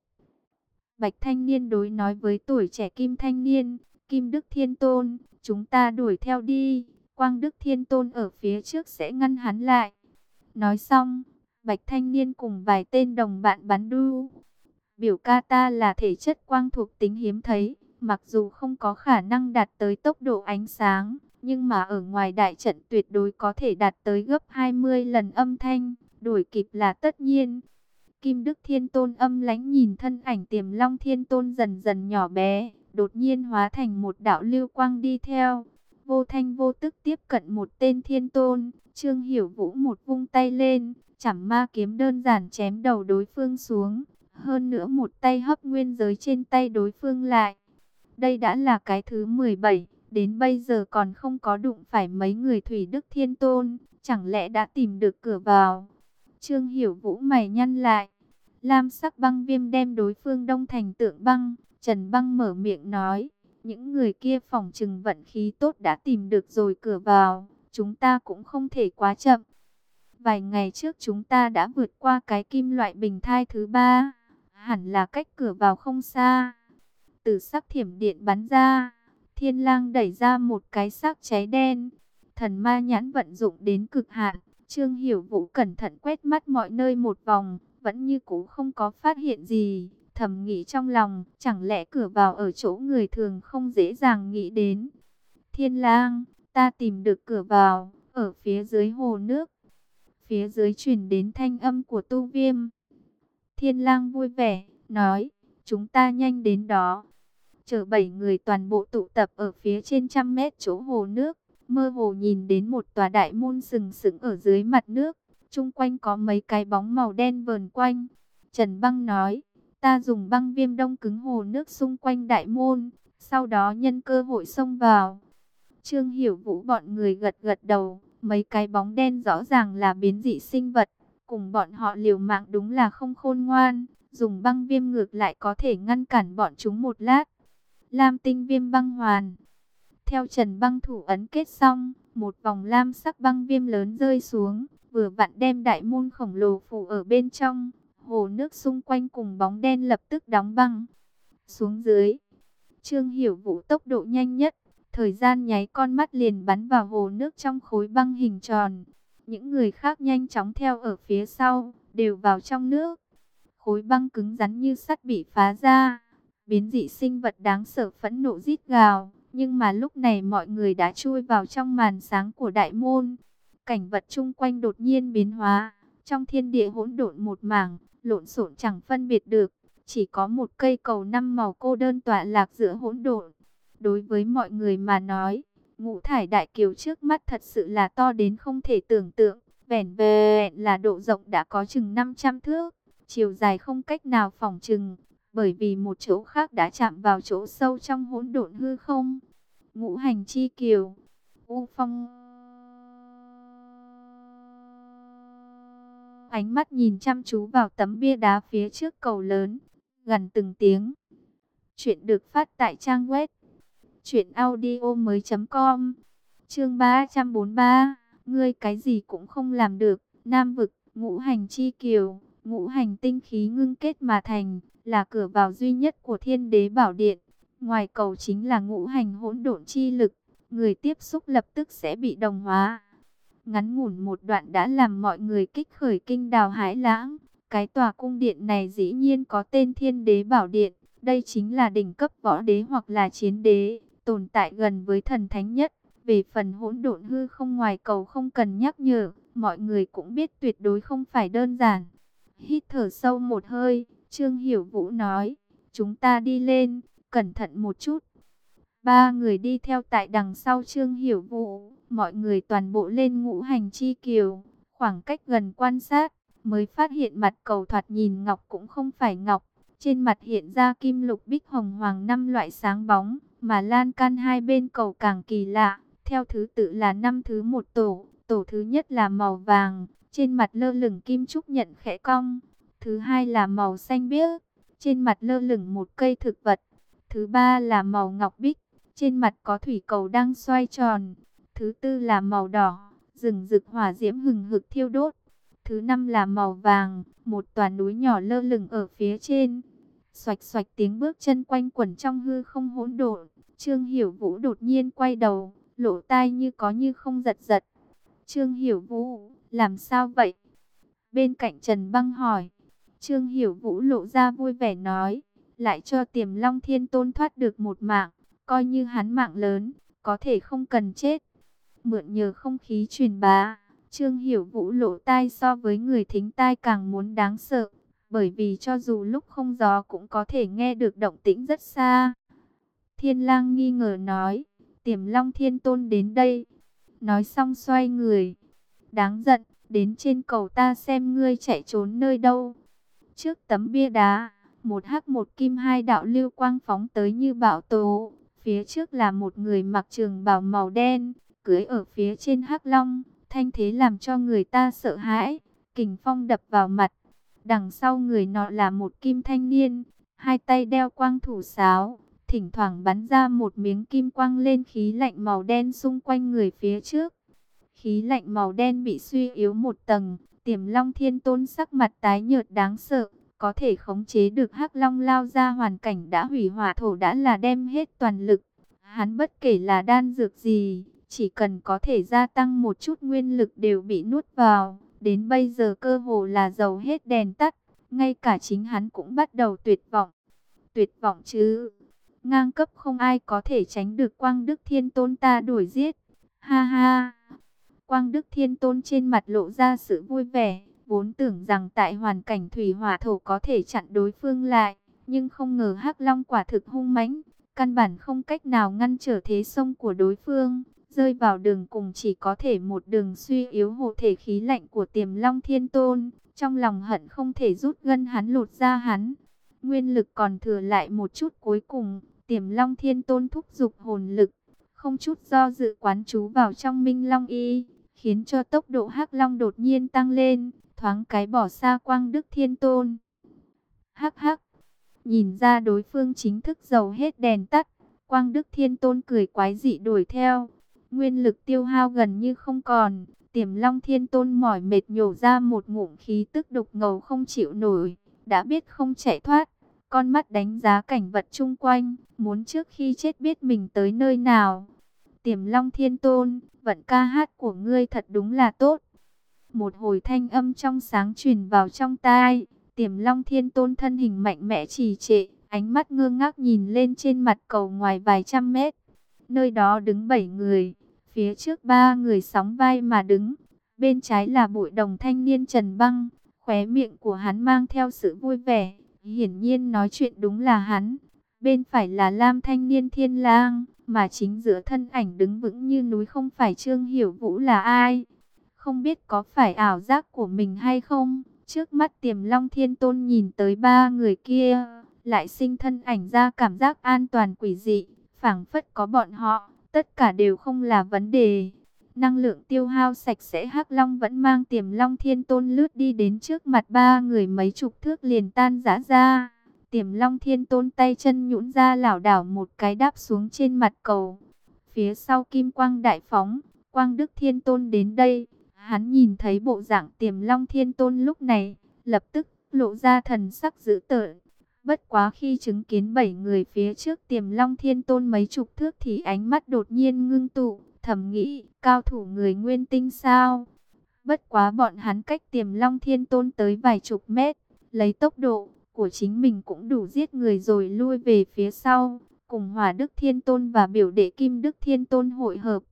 Bạch thanh niên đối nói với tuổi trẻ kim thanh niên, Kim Đức Thiên Tôn, chúng ta đuổi theo đi, Quang Đức Thiên Tôn ở phía trước sẽ ngăn hắn lại. Nói xong, Bạch thanh niên cùng vài tên đồng bạn bắn đu. Biểu ca ta là thể chất quang thuộc tính hiếm thấy, mặc dù không có khả năng đạt tới tốc độ ánh sáng, nhưng mà ở ngoài đại trận tuyệt đối có thể đạt tới gấp hai mươi lần âm thanh, đuổi kịp là tất nhiên. Kim Đức Thiên Tôn âm lãnh nhìn thân ảnh Tiềm Long Thiên Tôn dần dần nhỏ bé, đột nhiên hóa thành một đạo lưu quang đi theo. Vô thanh vô tức tiếp cận một tên Thiên Tôn, Trương Hiểu Vũ một vung tay lên, chảm ma kiếm đơn giản chém đầu đối phương xuống. Hơn nữa một tay hấp nguyên giới trên tay đối phương lại. Đây đã là cái thứ mười bảy, đến bây giờ còn không có đụng phải mấy người Thủy Đức Thiên Tôn, chẳng lẽ đã tìm được cửa vào. Trương Hiểu Vũ mày nhăn lại, lam sắc băng viêm đem đối phương đông thành tượng băng. Trần Băng mở miệng nói, những người kia phỏng chừng vận khí tốt đã tìm được rồi cửa vào, chúng ta cũng không thể quá chậm. Vài ngày trước chúng ta đã vượt qua cái kim loại bình thai thứ ba, hẳn là cách cửa vào không xa. Từ sắc thiểm điện bắn ra, Thiên Lang đẩy ra một cái xác cháy đen. Thần ma nhãn vận dụng đến cực hạn, Trương Hiểu Vũ cẩn thận quét mắt mọi nơi một vòng, vẫn như cũ không có phát hiện gì. Thầm nghĩ trong lòng, chẳng lẽ cửa vào ở chỗ người thường không dễ dàng nghĩ đến. Thiên Lang, ta tìm được cửa vào, ở phía dưới hồ nước. Phía dưới truyền đến thanh âm của Tu Viêm. Thiên Lang vui vẻ, nói, chúng ta nhanh đến đó. Chờ bảy người toàn bộ tụ tập ở phía trên trăm mét chỗ hồ nước, mơ hồ nhìn đến một tòa đại môn sừng sững ở dưới mặt nước, chung quanh có mấy cái bóng màu đen vờn quanh. Trần Băng nói, ta dùng băng viêm đông cứng hồ nước xung quanh đại môn, sau đó nhân cơ hội xông vào. Trương Hiểu Vũ bọn người gật gật đầu, mấy cái bóng đen rõ ràng là biến dị sinh vật, cùng bọn họ liều mạng đúng là không khôn ngoan, dùng băng viêm ngược lại có thể ngăn cản bọn chúng một lát. Lam tinh viêm băng hoàn. Theo Trần Băng thủ ấn kết xong, một vòng lam sắc băng viêm lớn rơi xuống, vừa vặn đem đại môn khổng lồ phủ ở bên trong. hồ nước xung quanh cùng bóng đen lập tức đóng băng xuống dưới. Trương Hiểu Vũ tốc độ nhanh nhất, thời gian nháy con mắt liền bắn vào hồ nước trong khối băng hình tròn. Những người khác nhanh chóng theo ở phía sau, đều vào trong nước. Khối băng cứng rắn như sắt bị phá ra, biến dị sinh vật đáng sợ phẫn nộ rít gào. Nhưng mà lúc này mọi người đã chui vào trong màn sáng của đại môn. Cảnh vật chung quanh đột nhiên biến hóa, trong thiên địa hỗn độn một mảng, lộn xộn chẳng phân biệt được. Chỉ có một cây cầu năm màu cô đơn tọa lạc giữa hỗn độn. Đối với mọi người mà nói, ngũ thải đại kiều trước mắt thật sự là to đến không thể tưởng tượng. Vẻn vẹn là độ rộng đã có chừng năm trăm thước, chiều dài không cách nào phỏng chừng, bởi vì một chỗ khác đã chạm vào chỗ sâu trong hỗn độn hư không. Ngũ hành chi kiều. U Phong ánh mắt nhìn chăm chú vào tấm bia đá phía trước cầu lớn, gần từng tiếng. Chuyện được phát tại trang web truyện audio mới chấm com. Chương ba trăm bốn mươi ba, ngươi cái gì cũng không làm được. Nam vực, ngũ hành chi kiều, ngũ hành tinh khí ngưng kết mà thành, là cửa vào duy nhất của Thiên Đế Bảo Điện. Ngoài cầu chính là ngũ hành hỗn độn chi lực, người tiếp xúc lập tức sẽ bị đồng hóa. Ngắn ngủn một đoạn đã làm mọi người kích khởi kinh đào hãi lãng. Cái tòa cung điện này dĩ nhiên có tên Thiên Đế Bảo Điện. Đây chính là đỉnh cấp võ đế hoặc là chiến đế, tồn tại gần với thần thánh nhất. Về phần hỗn độn hư không ngoài cầu không cần nhắc nhở, mọi người cũng biết tuyệt đối không phải đơn giản. Hít thở sâu một hơi, Trương Hiểu Vũ nói, chúng ta đi lên, cẩn thận một chút. Ba người đi theo tại đằng sau Trương Hiểu Vũ, mọi người toàn bộ lên ngũ hành chi kiều, khoảng cách gần quan sát, mới phát hiện mặt cầu thoạt nhìn ngọc cũng không phải ngọc. Trên mặt hiện ra kim lục bích hồng hoàng năm loại sáng bóng, mà lan can hai bên cầu càng kỳ lạ, theo thứ tự là năm thứ một tổ. Tổ thứ nhất là màu vàng, trên mặt lơ lửng kim trúc nhận khẽ cong. Thứ hai là màu xanh biếc, trên mặt lơ lửng một cây thực vật. Thứ ba là màu ngọc bích, trên mặt có thủy cầu đang xoay tròn. Thứ tư là màu đỏ, rừng rực hỏa diễm hừng hực thiêu đốt. Thứ năm là màu vàng, một tòa núi nhỏ lơ lửng ở phía trên. Xoạch xoạch tiếng bước chân quanh quẩn trong hư không hỗn độn. Trương Hiểu Vũ đột nhiên quay đầu, lỗ tai như có như không giật giật. Trương Hiểu Vũ, làm sao vậy? Bên cạnh Trần Băng hỏi. Trương Hiểu Vũ lộ ra vui vẻ nói, lại cho Tiềm Long Thiên Tôn thoát được một mạng, coi như hắn mạng lớn, có thể không cần chết. Mượn nhờ không khí truyền bá, Trương Hiểu Vũ lỗ tai so với người thính tai càng muốn đáng sợ, bởi vì cho dù lúc không gió cũng có thể nghe được động tĩnh rất xa. Thiên Lang nghi ngờ nói, Tiềm Long Thiên Tôn đến đây. Nói xong xoay người. Đáng giận, đến trên cầu ta xem ngươi chạy trốn nơi đâu. Trước tấm bia đá, một hắc một kim hai đạo lưu quang phóng tới như bão tố. Phía trước là một người mặc trường bào màu đen, cưỡi ở phía trên hắc long, thanh thế làm cho người ta sợ hãi, kình phong đập vào mặt. Đằng sau người nọ là một kim thanh niên, hai tay đeo quang thủ sáo, thỉnh thoảng bắn ra một miếng kim quang lên khí lạnh màu đen xung quanh người phía trước. Khí lạnh màu đen bị suy yếu một tầng, Tiềm Long Thiên Tôn sắc mặt tái nhợt đáng sợ, có thể khống chế được hắc long lao ra hoàn cảnh đã hủy hỏa thổ đã là đem hết toàn lực. Hắn bất kể là đan dược gì, chỉ cần có thể gia tăng một chút nguyên lực đều bị nuốt vào. Đến bây giờ cơ hồ là dầu hết đèn tắt, ngay cả chính hắn cũng bắt đầu tuyệt vọng. Tuyệt vọng chứ, ngang cấp không ai có thể tránh được Quang Đức Thiên Tôn ta đuổi giết. Ha ha, Quang Đức Thiên Tôn trên mặt lộ ra sự vui vẻ, vốn tưởng rằng tại hoàn cảnh thủy hỏa thổ có thể chặn đối phương lại, nhưng không ngờ hắc long quả thực hung mãnh, căn bản không cách nào ngăn trở thế xông của đối phương. Rơi vào đường cùng chỉ có thể một đường suy yếu hộ thể khí lạnh của Tiềm Long Thiên Tôn. Trong lòng hận không thể rút gân hắn lột ra hắn. Nguyên lực còn thừa lại một chút cuối cùng. Tiềm Long Thiên Tôn thúc giục hồn lực, không chút do dự quán chú vào trong Minh Long Y, khiến cho tốc độ hắc long đột nhiên tăng lên, thoáng cái bỏ xa Quang Đức Thiên Tôn. Hắc hắc, nhìn ra đối phương chính thức dầu hết đèn tắt, Quang Đức Thiên Tôn cười quái dị đuổi theo. Nguyên lực tiêu hao gần như không còn, Tiềm Long Thiên Tôn mỏi mệt nhổ ra một ngụm khí tức độc ngầu không chịu nổi. đã biết không chạy thoát, con mắt đánh giá cảnh vật chung quanh, muốn trước khi chết biết mình tới nơi nào. Tiềm Long Thiên Tôn, vận ca hát của ngươi thật đúng là tốt. Một hồi thanh âm trong sáng truyền vào trong tai. Tiềm Long Thiên Tôn thân hình mạnh mẽ trì trệ, ánh mắt ngơ ngác nhìn lên trên mặt cầu ngoài vài trăm mét. Nơi đó đứng bảy người, phía trước ba người sóng vai mà đứng. Bên trái là Bụi Đồng thanh niên Trần Băng, khóe miệng của hắn mang theo sự vui vẻ, hiển nhiên nói chuyện đúng là hắn. Bên phải là Lam thanh niên Thiên Lang, mà chính giữa thân ảnh đứng vững như núi không phải Trương Hiểu Vũ là ai. Không biết có phải ảo giác của mình hay không, trước mắt Tiềm Long Thiên Tôn nhìn tới ba người kia, lại sinh thân ảnh ra cảm giác an toàn quỷ dị, phảng phất có bọn họ, tất cả đều không là vấn đề. Năng lượng tiêu hao sạch sẽ, Hắc Long vẫn mang Tiềm Long Thiên Tôn lướt đi đến trước mặt ba người, mấy chục thước liền tan rã ra. Tiềm Long Thiên Tôn tay chân nhũn ra lảo đảo một cái đáp xuống trên mặt cầu. Phía sau kim quang đại phóng, Quang Đức Thiên Tôn đến đây. Hắn nhìn thấy bộ dạng Tiềm Long Thiên Tôn lúc này, lập tức lộ ra thần sắc dữ tợn. Bất quá khi chứng kiến bảy người phía trước Tiềm Long Thiên Tôn mấy chục thước thì ánh mắt đột nhiên ngưng tụ, thầm nghĩ, cao thủ người Nguyên Tinh sao? Bất quá bọn hắn cách Tiềm Long Thiên Tôn tới vài chục mét, lấy tốc độ của chính mình cũng đủ giết người rồi lui về phía sau, cùng Hỏa Đức Thiên Tôn và biểu đệ Kim Đức Thiên Tôn hội hợp.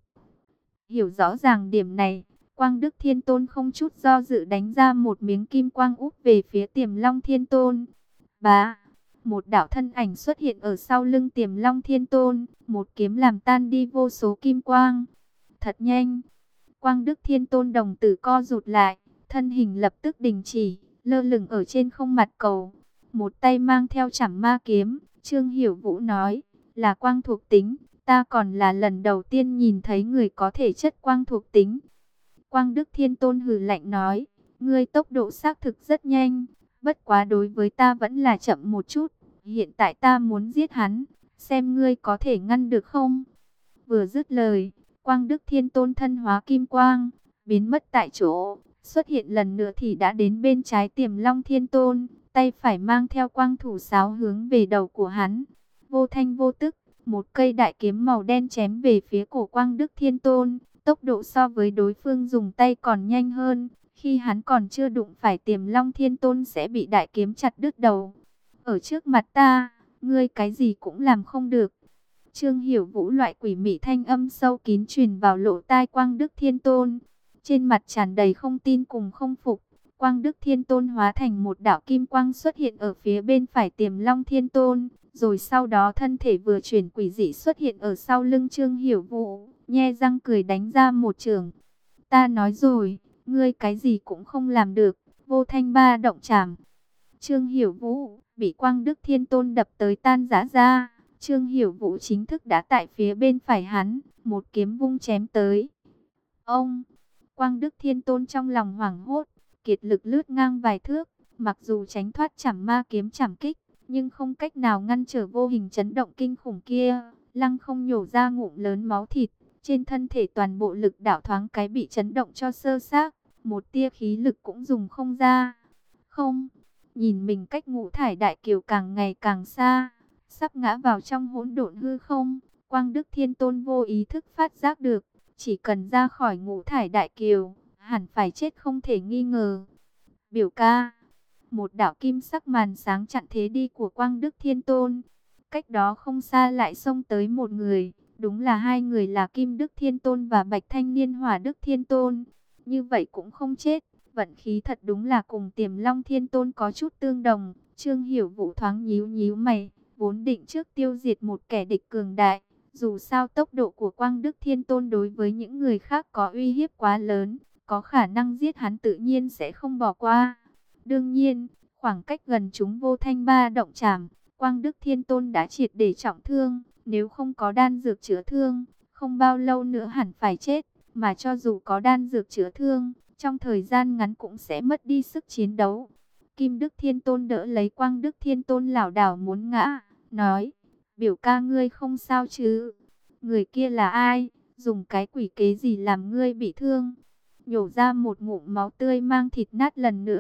Hiểu rõ ràng điểm này, Quang Đức Thiên Tôn không chút do dự đánh ra một miếng kim quang úp về phía Tiềm Long Thiên Tôn. Bá, một đạo thân ảnh xuất hiện ở sau lưng Tiềm Long Thiên Tôn, một kiếm làm tan đi vô số kim quang. Thật nhanh, Quang Đức Thiên Tôn đồng tử co rụt lại, thân hình lập tức đình chỉ, lơ lửng ở trên không mặt cầu. Một tay mang theo Trảm Ma kiếm, Trương Hiểu Vũ nói, là quang thuộc tính, ta còn là lần đầu tiên nhìn thấy người có thể chất quang thuộc tính. Quang Đức Thiên Tôn hừ lạnh nói, ngươi tốc độ xác thực rất nhanh, bất quá đối với ta vẫn là chậm một chút, hiện tại ta muốn giết hắn, xem ngươi có thể ngăn được không? Vừa dứt lời, Quang Đức Thiên Tôn thân hóa kim quang, biến mất tại chỗ, xuất hiện lần nữa thì đã đến bên trái Tiềm Long Thiên Tôn, tay phải mang theo quang thủ sáo hướng về đầu của hắn. Vô thanh vô tức, một cây đại kiếm màu đen chém về phía cổ Quang Đức Thiên Tôn, tốc độ so với đối phương dùng tay còn nhanh hơn, khi hắn còn chưa đụng phải Tiềm Long Thiên Tôn sẽ bị đại kiếm chặt đứt đầu. Ở trước mặt ta, ngươi cái gì cũng làm không được. Trương Hiểu Vũ loại quỷ mị thanh âm sâu kín truyền vào lỗ tai Quang Đức Thiên Tôn. Trên mặt tràn đầy không tin cùng không phục, Quang Đức Thiên Tôn hóa thành một đạo kim quang xuất hiện ở phía bên phải Tiềm Long Thiên Tôn, rồi sau đó thân thể vừa chuyển quỷ dị xuất hiện ở sau lưng Trương Hiểu Vũ, nhe răng cười đánh ra một chưởng. Ta nói rồi, ngươi cái gì cũng không làm được, Vô Thanh Ba Động Trảm. Trương Hiểu Vũ bị Quang Đức Thiên Tôn đập tới tan rã ra. Trương Hiểu Vũ chính thức đã tại phía bên phải hắn, một kiếm vung chém tới. Ông, Quang Đức Thiên Tôn trong lòng hoảng hốt, kiệt lực lướt ngang vài thước, mặc dù tránh thoát Trảm Ma kiếm trảm kích, nhưng không cách nào ngăn trở vô hình chấn động kinh khủng kia. Lăng không nhổ ra ngụm lớn máu thịt, trên thân thể toàn bộ lực đảo thoáng cái bị chấn động cho sơ xác, một tia khí lực cũng dùng không ra. Không, nhìn mình cách Ngũ Thải Đại Kiều càng ngày càng xa, sắp ngã vào trong hỗn độn hư không. Quang Đức Thiên Tôn vô ý thức phát giác được, chỉ cần ra khỏi Ngũ Thải Đại Kiều, hẳn phải chết không thể nghi ngờ. Biểu ca, một đạo kim sắc màn sáng chặn thế đi của Quang Đức Thiên Tôn. Cách đó không xa lại xông tới một người, đúng là hai người là Kim Đức Thiên Tôn và Bạch Thanh Niên Hỏa Đức Thiên Tôn. Như vậy cũng không chết, vận khí thật đúng là cùng Tiềm Long Thiên Tôn có chút tương đồng. Trương Hiểu Vũ thoáng nhíu nhíu mày, vốn định trước tiêu diệt một kẻ địch cường đại. Dù sao tốc độ của Quang Đức Thiên Tôn đối với những người khác có uy hiếp quá lớn, có khả năng giết hắn tự nhiên sẽ không bỏ qua. Đương nhiên, khoảng cách gần chúng Vô Thanh Ba Động Trảm, Quang Đức Thiên Tôn đã triệt để trọng thương, nếu không có đan dược chữa thương, không bao lâu nữa hẳn phải chết, mà cho dù có đan dược chữa thương, trong thời gian ngắn cũng sẽ mất đi sức chiến đấu. Kim Đức Thiên Tôn đỡ lấy Quang Đức Thiên Tôn lảo đảo muốn ngã, nói, biểu ca ngươi không sao chứ? Người kia là ai? Dùng cái quỷ kế gì làm ngươi bị thương? Nhổ ra một ngụm máu tươi mang thịt nát lần nữa,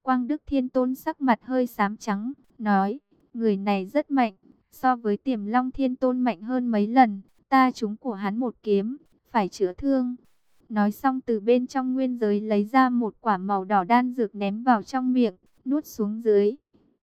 Quang Đức Thiên Tôn sắc mặt hơi xám trắng, nói, người này rất mạnh, so với Tiềm Long Thiên Tôn mạnh hơn mấy lần, ta trúng của hắn một kiếm, phải chữa thương. Nói xong từ bên trong nguyên giới lấy ra một quả màu đỏ đan dược ném vào trong miệng, nuốt xuống dưới.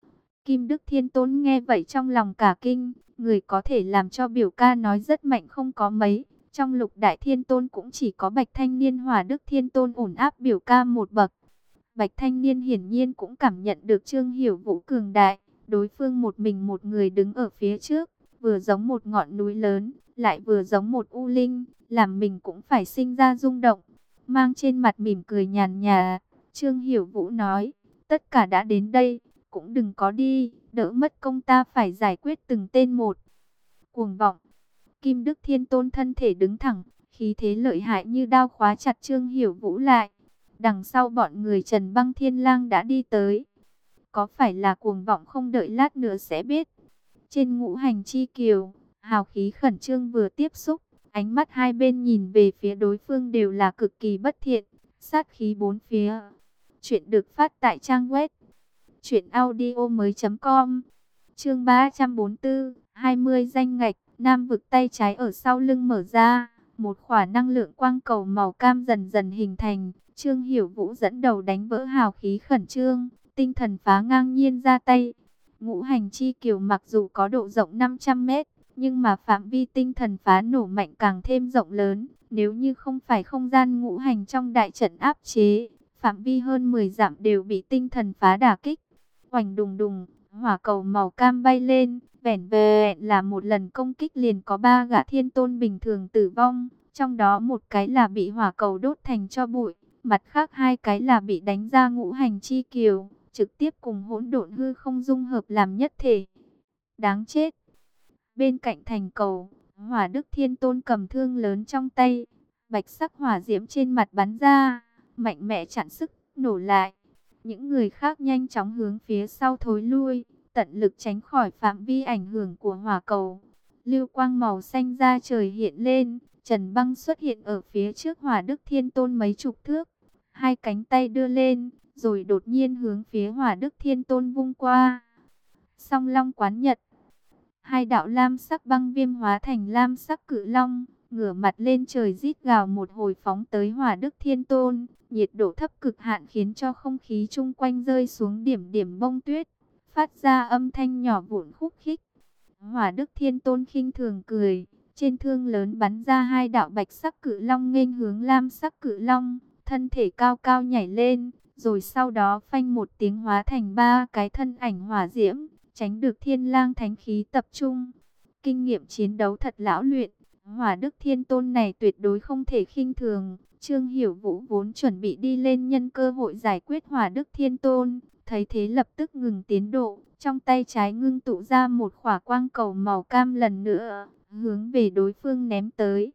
Kim Đức Thiên Tôn nghe vậy trong lòng cả kinh, người có thể làm cho biểu ca nói rất mạnh không có mấy. Trong Lục Đại Thiên Tôn cũng chỉ có Bạch Thanh Niên Hỏa Đức Thiên Tôn ổn áp biểu ca một bậc. Bạch Thanh Niên hiển nhiên cũng cảm nhận được Trương Hiểu Vũ cường đại, đối phương một mình một người đứng ở phía trước, vừa giống một ngọn núi lớn, lại vừa giống một u linh, làm mình cũng phải sinh ra rung động. Mang trên mặt mỉm cười nhàn nhạt, Trương Hiểu Vũ nói, tất cả đã đến đây, cũng đừng có đi, đỡ mất công ta phải giải quyết từng tên một. Cuồng vọng. Kim Đức Thiên Tôn thân thể đứng thẳng, khí thế lợi hại như đao khóa chặt Trương Hiểu Vũ lại. Đằng sau bọn người Trần Băng Thiên Lang đã đi tới. Có phải là cuồng vọng không, đợi lát nữa sẽ biết. Trên Ngũ Hành Chi Kiều, hào khí khẩn trương vừa tiếp xúc, ánh mắt hai bên nhìn về phía đối phương đều là cực kỳ bất thiện, sát khí bốn phía. Chuyện được phát tại trang web truyện audio mới chấm com. Chương ba trăm bốn mươi tư, hai mươi danh ngạch. Nam vực tay trái ở sau lưng mở ra, một khỏa năng lượng quang cầu màu cam dần dần hình thành. Trương Hiểu Vũ dẫn đầu đánh vỡ hào khí khẩn trương, tinh thần phá ngang nhiên ra tay. Ngũ Hành Chi Kiều mặc dù có độ rộng năm trăm mét, nhưng mà phạm vi tinh thần phá nổ mạnh càng thêm rộng lớn. Nếu như không phải không gian ngũ hành trong đại trận áp chế, phạm vi hơn mười dặm đều bị tinh thần phá đả kích. Oành đùng đùng, hỏa cầu màu cam bay lên, vẻn vẹn là một lần công kích liền có ba gã thiên tôn bình thường tử vong, trong đó một cái là bị hỏa cầu đốt thành tro bụi, mặt khác hai cái là bị đánh ra ngũ hành chi kiều, trực tiếp cùng hỗn độn hư không dung hợp làm nhất thể. Đáng chết! Bên cạnh thành cầu, Hỏa Đức Thiên Tôn cầm thương lớn trong tay, bạch sắc hỏa diễm trên mặt bắn ra, mạnh mẽ chặn sức, nổ lại. Những người khác nhanh chóng hướng phía sau thối lui, tận lực tránh khỏi phạm vi ảnh hưởng của hỏa cầu. Lưu quang màu xanh ra trời hiện lên, Trần Băng xuất hiện ở phía trước Hỏa Đức Thiên Tôn mấy chục thước. Hai cánh tay đưa lên, rồi đột nhiên hướng phía Hỏa Đức Thiên Tôn vung qua. Song Long Quán Nhật. Hai đạo lam sắc băng viêm hóa thành lam sắc cự long, ngửa mặt lên trời rít gào một hồi phóng tới Hỏa Đức Thiên Tôn. Nhiệt độ thấp cực hạn khiến cho không khí chung quanh rơi xuống điểm điểm bông tuyết, phát ra âm thanh nhỏ vụn khúc khích. Hỏa Đức Thiên Tôn khinh thường cười, trên thương lớn bắn ra hai đạo bạch sắc cự long nghênh hướng lam sắc cự long, thân thể cao cao nhảy lên, rồi sau đó phanh một tiếng hóa thành ba cái thân ảnh hỏa diễm, tránh được Thiên Lang thánh khí tập trung. Kinh nghiệm chiến đấu thật lão luyện, Hỏa Đức Thiên Tôn này tuyệt đối không thể khinh thường. Trương Hiểu Vũ vốn chuẩn bị đi lên nhân cơ hội giải quyết Hỏa Đức Thiên Tôn, thấy thế lập tức ngừng tiến độ, trong tay trái ngưng tụ ra một khỏa quang cầu màu cam lần nữa, hướng về đối phương ném tới.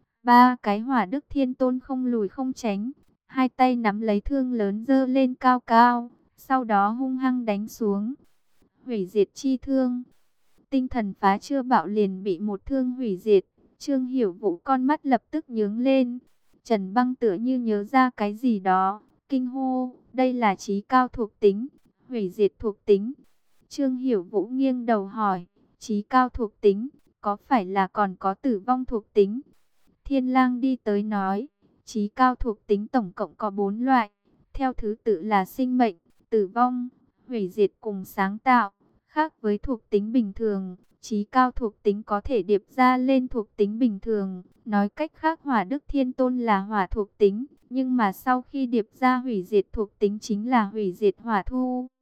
Ba cái Hỏa Đức Thiên Tôn không lùi không tránh, hai tay nắm lấy thương lớn giơ lên cao cao, sau đó hung hăng đánh xuống. Hủy diệt chi thương. Tinh thần phá chưa bạo liền bị một thương hủy diệt, Trương Hiểu Vũ con mắt lập tức nhướng lên. Trần Băng tựa như nhớ ra cái gì đó, kinh hô, đây là chí cao thuộc tính, hủy diệt thuộc tính. Trương Hiểu Vũ nghiêng đầu hỏi, chí cao thuộc tính, có phải là còn có tử vong thuộc tính? Thiên Lang đi tới nói, chí cao thuộc tính tổng cộng có bốn loại, theo thứ tự là sinh mệnh, tử vong, hủy diệt cùng sáng tạo. Khác với thuộc tính bình thường, chí cao thuộc tính có thể điệp ra lên thuộc tính bình thường. Nói cách khác, Hỏa Đức Thiên Tôn là hỏa thuộc tính, nhưng mà sau khi điệp ra hủy diệt thuộc tính chính là hủy diệt hỏa thu.